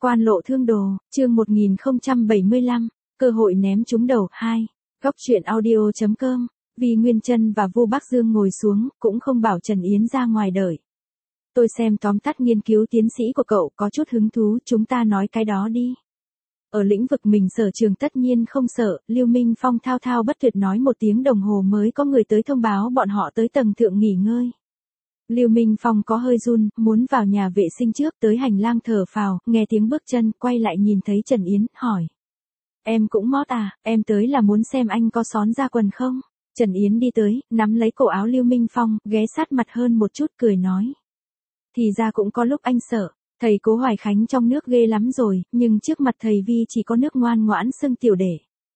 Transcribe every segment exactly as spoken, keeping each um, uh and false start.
Quan lộ thương đồ, chương một nghìn không trăm bảy mươi lăm, cơ hội ném trúng đầu, hai. Góc truyện audio chấm com, Vi Nguyên Chân và Vu Bắc Dương ngồi xuống, cũng không bảo Trần Yến ra ngoài đợi. Tôi xem tóm tắt nghiên cứu tiến sĩ của cậu có chút hứng thú, chúng ta nói cái đó đi. Ở lĩnh vực mình sở trường tất nhiên không sợ, Lưu Minh Phong thao thao bất tuyệt nói một tiếng đồng hồ mới có người tới thông báo bọn họ tới tầng thượng nghỉ ngơi. Lưu Minh Phong có hơi run, muốn vào nhà vệ sinh trước, tới hành lang thở phào, nghe tiếng bước chân, quay lại nhìn thấy Trần Yến, hỏi. Em cũng mót à, em tới là muốn xem anh có xón ra quần không? Trần Yến đi tới, nắm lấy cổ áo Lưu Minh Phong, ghé sát mặt hơn một chút, cười nói. Thì ra cũng có lúc anh sợ, thầy Cố Hoài Khánh trong nước ghê lắm rồi, nhưng trước mặt thầy Vi chỉ có nước ngoan ngoãn xưng tiểu để.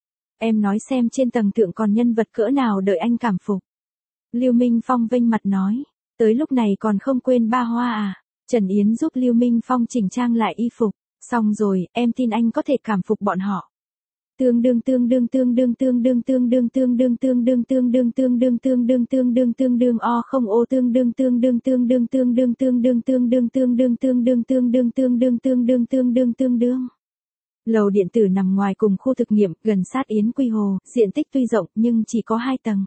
Em nói xem trên tầng thượng còn nhân vật cỡ nào đợi anh cảm phục. Lưu Minh Phong vênh mặt nói. Tới lúc này còn không quên ba hoa à? Trần Yến giúp Lưu Minh Phong chỉnh trang lại y phục. Xong rồi, em tin anh có thể cảm phục bọn họ. Tương đương tương đương tương đương tương đương tương đương tương đương tương đương tương đương tương đương tương đương tương đương tương đương o không ô tương đương tương đương tương đương tương đương tương đương tương đương tương đương tương đương tương đương tương đương tương đương tương đương tương đương. Lầu điện tử nằm ngoài cùng khu thực nghiệm, gần sát Yến Quy Hồ, diện tích tuy rộng nhưng chỉ có hai tầng.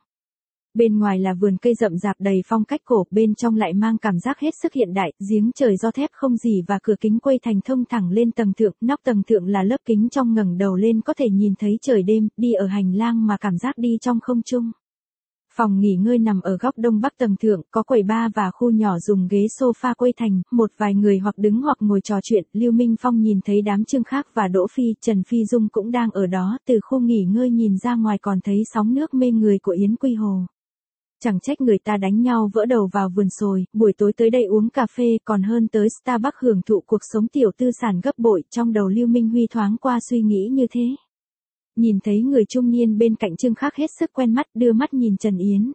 Bên ngoài là vườn cây rậm rạp đầy phong cách cổ, bên trong lại mang cảm giác hết sức hiện đại, giếng trời do thép không gì và cửa kính quây thành thông thẳng lên tầng thượng, nóc tầng thượng là lớp kính trong ngẩng đầu lên có thể nhìn thấy trời đêm, đi ở hành lang mà cảm giác đi trong không trung. Phòng nghỉ ngơi nằm ở góc đông bắc tầng thượng, có quầy bar và khu nhỏ dùng ghế sofa quây thành, một vài người hoặc đứng hoặc ngồi trò chuyện. Lưu Minh Phong nhìn thấy đám Trương Khác và Đỗ Phi, Trần Phi Dung cũng đang ở đó, từ khu nghỉ ngơi nhìn ra ngoài còn thấy sóng nước mê người của Yến Quy Hồ. Chẳng trách người ta đánh nhau vỡ đầu vào vườn sồi, buổi tối tới đây uống cà phê còn hơn tới Starbucks hưởng thụ cuộc sống tiểu tư sản gấp bội. Trong đầu Lưu Minh Huy thoáng qua suy nghĩ như thế. Nhìn thấy người trung niên bên cạnh Trương Khác hết sức quen mắt, đưa mắt nhìn Trần Yến.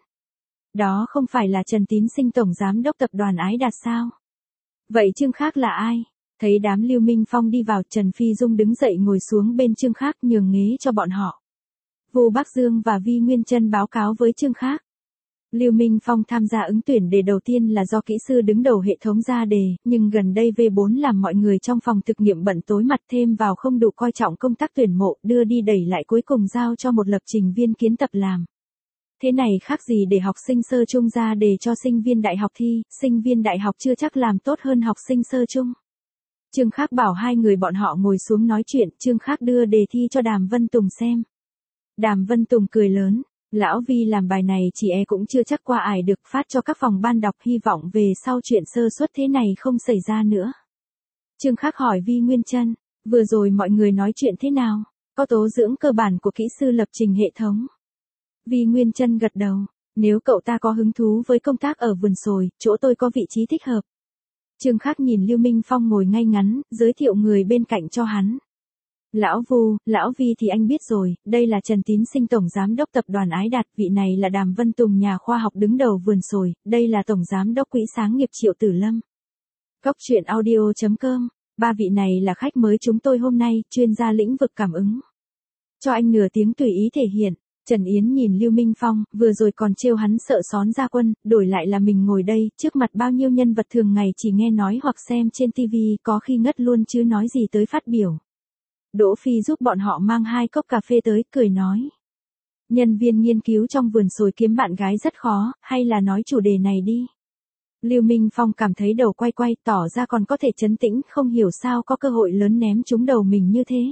Đó không phải là Trần Tín Sinh tổng giám đốc tập đoàn Ái Đạt sao? Vậy Trương Khác là ai? Thấy đám Lưu Minh Phong đi vào, Trần Phi Dung đứng dậy ngồi xuống bên Trương Khác nhường ghế cho bọn họ. Vu Bắc Dương và Vi Nguyên Chân báo cáo với Trương Khác. Lưu Minh Phong tham gia ứng tuyển đề đầu tiên là do kỹ sư đứng đầu hệ thống ra đề, nhưng gần đây vê bốn làm mọi người trong phòng thực nghiệm bận tối mặt, thêm vào không đủ coi trọng công tác tuyển mộ, đưa đi đẩy lại cuối cùng giao cho một lập trình viên kiến tập làm. Thế này khác gì để học sinh sơ trung ra đề cho sinh viên đại học thi, sinh viên đại học chưa chắc làm tốt hơn học sinh sơ trung. Trương Khác bảo hai người bọn họ ngồi xuống nói chuyện, Trương Khác đưa đề thi cho Đàm Vân Tùng xem. Đàm Vân Tùng cười lớn. Lão Vi làm bài này chỉ e cũng chưa chắc qua ải được, phát cho các phòng ban đọc, hy vọng về sau chuyện sơ suất thế này không xảy ra nữa. Trương Khác hỏi Vi Nguyên Chân, vừa rồi mọi người nói chuyện thế nào, có tố dưỡng cơ bản của kỹ sư lập trình hệ thống. Vi Nguyên Chân gật đầu, nếu cậu ta có hứng thú với công tác ở vườn sồi, chỗ tôi có vị trí thích hợp. Trương Khác nhìn Lưu Minh Phong ngồi ngay ngắn, giới thiệu người bên cạnh cho hắn. Lão Vu, Lão Vi thì anh biết rồi, đây là Trần Tín Sinh tổng giám đốc tập đoàn Ái Đạt, vị này là Đàm Vân Tùng nhà khoa học đứng đầu vườn sồi, đây là tổng giám đốc quỹ sáng nghiệp Triệu Tử Lâm. Góc truyện audio chấm com, ba vị này là khách mới chúng tôi hôm nay, chuyên gia lĩnh vực cảm ứng. Cho anh nửa tiếng tùy ý thể hiện. Trần Yến nhìn Lưu Minh Phong, vừa rồi còn trêu hắn sợ xón ra quân, đổi lại là mình ngồi đây, trước mặt bao nhiêu nhân vật thường ngày chỉ nghe nói hoặc xem trên ti vi, có khi ngất luôn chứ nói gì tới phát biểu. Đỗ Phi giúp bọn họ mang hai cốc cà phê tới, cười nói. Nhân viên nghiên cứu trong vườn sồi kiếm bạn gái rất khó, hay là nói chủ đề này đi. Lưu Minh Phong cảm thấy đầu quay quay, tỏ ra còn có thể trấn tĩnh, không hiểu sao có cơ hội lớn ném trúng đầu mình như thế.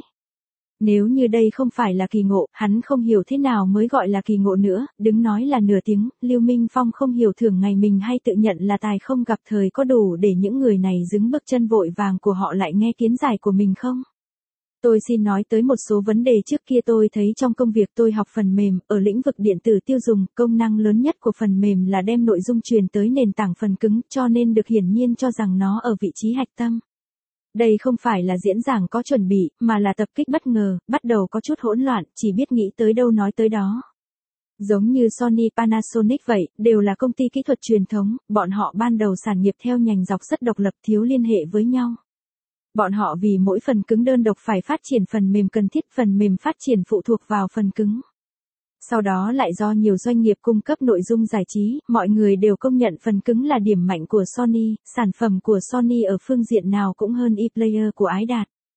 Nếu như đây không phải là kỳ ngộ, hắn không hiểu thế nào mới gọi là kỳ ngộ nữa, đứng nói là nửa tiếng, Lưu Minh Phong không hiểu thường ngày mình hay tự nhận là tài không gặp thời có đủ để những người này dứng bước chân vội vàng của họ lại nghe kiến giải của mình không? Tôi xin nói tới một số vấn đề trước kia tôi thấy trong công việc tôi học phần mềm, ở lĩnh vực điện tử tiêu dùng, công năng lớn nhất của phần mềm là đem nội dung truyền tới nền tảng phần cứng, cho nên được hiển nhiên cho rằng nó ở vị trí hạch tâm. Đây không phải là diễn giảng có chuẩn bị, mà là tập kích bất ngờ, bắt đầu có chút hỗn loạn, chỉ biết nghĩ tới đâu nói tới đó. Giống như Sony Panasonic vậy, đều là công ty kỹ thuật truyền thống, bọn họ ban đầu sản nghiệp theo nhành dọc rất độc lập, thiếu liên hệ với nhau. Bọn họ vì mỗi phần cứng đơn độc phải phát triển phần mềm cần thiết, phần mềm phát triển phụ thuộc vào phần cứng. Sau đó lại do nhiều doanh nghiệp cung cấp nội dung giải trí, mọi người đều công nhận phần cứng là điểm mạnh của Sony, sản phẩm của Sony ở phương diện nào cũng hơn ePlayer của Ái Đạt.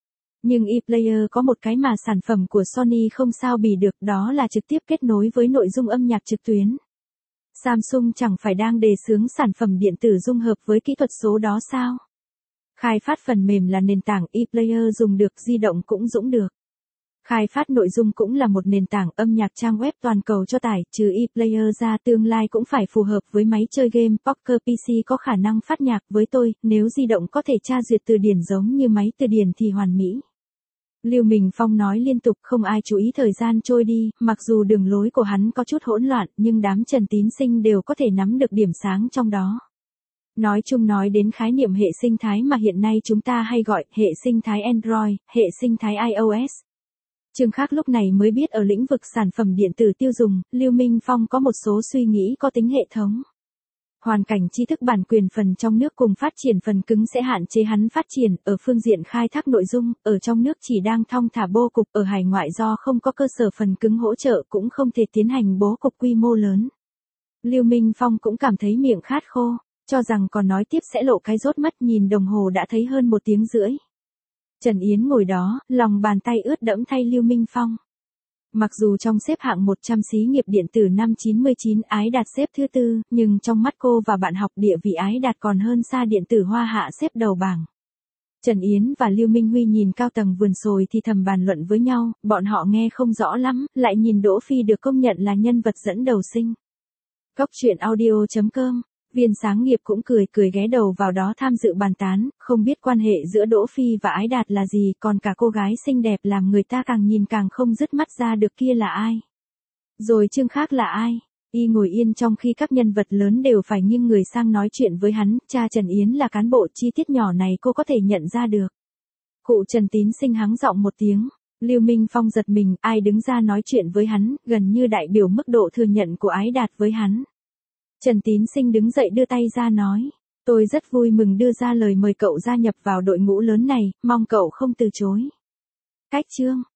Nhưng ePlayer có một cái mà sản phẩm của Sony không sao bì được, đó là trực tiếp kết nối với nội dung âm nhạc trực tuyến. Samsung chẳng phải đang đề xướng sản phẩm điện tử dung hợp với kỹ thuật số đó sao? Khai phát phần mềm là nền tảng, ePlayer dùng được, di động cũng dũng được. Khai phát nội dung cũng là một nền tảng, âm nhạc trang web toàn cầu cho tải, trừ ePlayer ra tương lai cũng phải phù hợp với máy chơi game, Poker pê xê có khả năng phát nhạc với tôi, nếu di động có thể tra duyệt từ điển giống như máy từ điển thì hoàn mỹ. Lưu Minh Phong nói liên tục, không ai chú ý thời gian trôi đi, mặc dù đường lối của hắn có chút hỗn loạn, nhưng đám Trần Tín Sinh đều có thể nắm được điểm sáng trong đó. Nói chung nói đến khái niệm hệ sinh thái mà hiện nay chúng ta hay gọi hệ sinh thái Android, hệ sinh thái iOS. Trương Khác lúc này mới biết ở lĩnh vực sản phẩm điện tử tiêu dùng, Lưu Minh Phong có một số suy nghĩ có tính hệ thống. Hoàn cảnh tri thức bản quyền phần trong nước cùng phát triển phần cứng sẽ hạn chế hắn phát triển, ở phương diện khai thác nội dung, ở trong nước chỉ đang thong thả bố cục, ở hải ngoại do không có cơ sở phần cứng hỗ trợ cũng không thể tiến hành bố cục quy mô lớn. Lưu Minh Phong cũng cảm thấy miệng khát khô, cho rằng còn nói tiếp sẽ lộ cái rốt mất, nhìn đồng hồ đã thấy hơn một tiếng rưỡi. Trần Yến ngồi đó, lòng bàn tay ướt đẫm thay Lưu Minh Phong. Mặc dù trong xếp hạng một trăm xí nghiệp điện tử năm chín mươi chín Ái Đạt xếp thứ tư, nhưng trong mắt cô và bạn học địa vị Ái Đạt còn hơn xa điện tử Hoa Hạ xếp đầu bảng. Trần Yến và Lưu Minh Huy nhìn cao tầng vườn sồi thì thầm bàn luận với nhau, bọn họ nghe không rõ lắm, lại nhìn Đỗ Phi được công nhận là nhân vật dẫn đầu sinh. Cốc truyện audio chấm com, Viên sáng nghiệp cũng cười cười ghé đầu vào đó tham dự bàn tán, không biết quan hệ giữa Đỗ Phi và Ái Đạt là gì, còn cả cô gái xinh đẹp làm người ta càng nhìn càng không dứt mắt ra được kia là ai. Rồi Trương Khác là ai? Y ngồi yên trong khi các nhân vật lớn đều phải nghiêng người sang nói chuyện với hắn, cha Trần Yến là cán bộ, chi tiết nhỏ này cô có thể nhận ra được. Cụ Trần Tín Sinh hắng giọng một tiếng, Lưu Minh Phong giật mình, ai đứng ra nói chuyện với hắn, gần như đại biểu mức độ thừa nhận của Ái Đạt với hắn. Trần Tín Sinh đứng dậy đưa tay ra nói, tôi rất vui mừng đưa ra lời mời cậu gia nhập vào đội ngũ lớn này, mong cậu không từ chối. Cách chương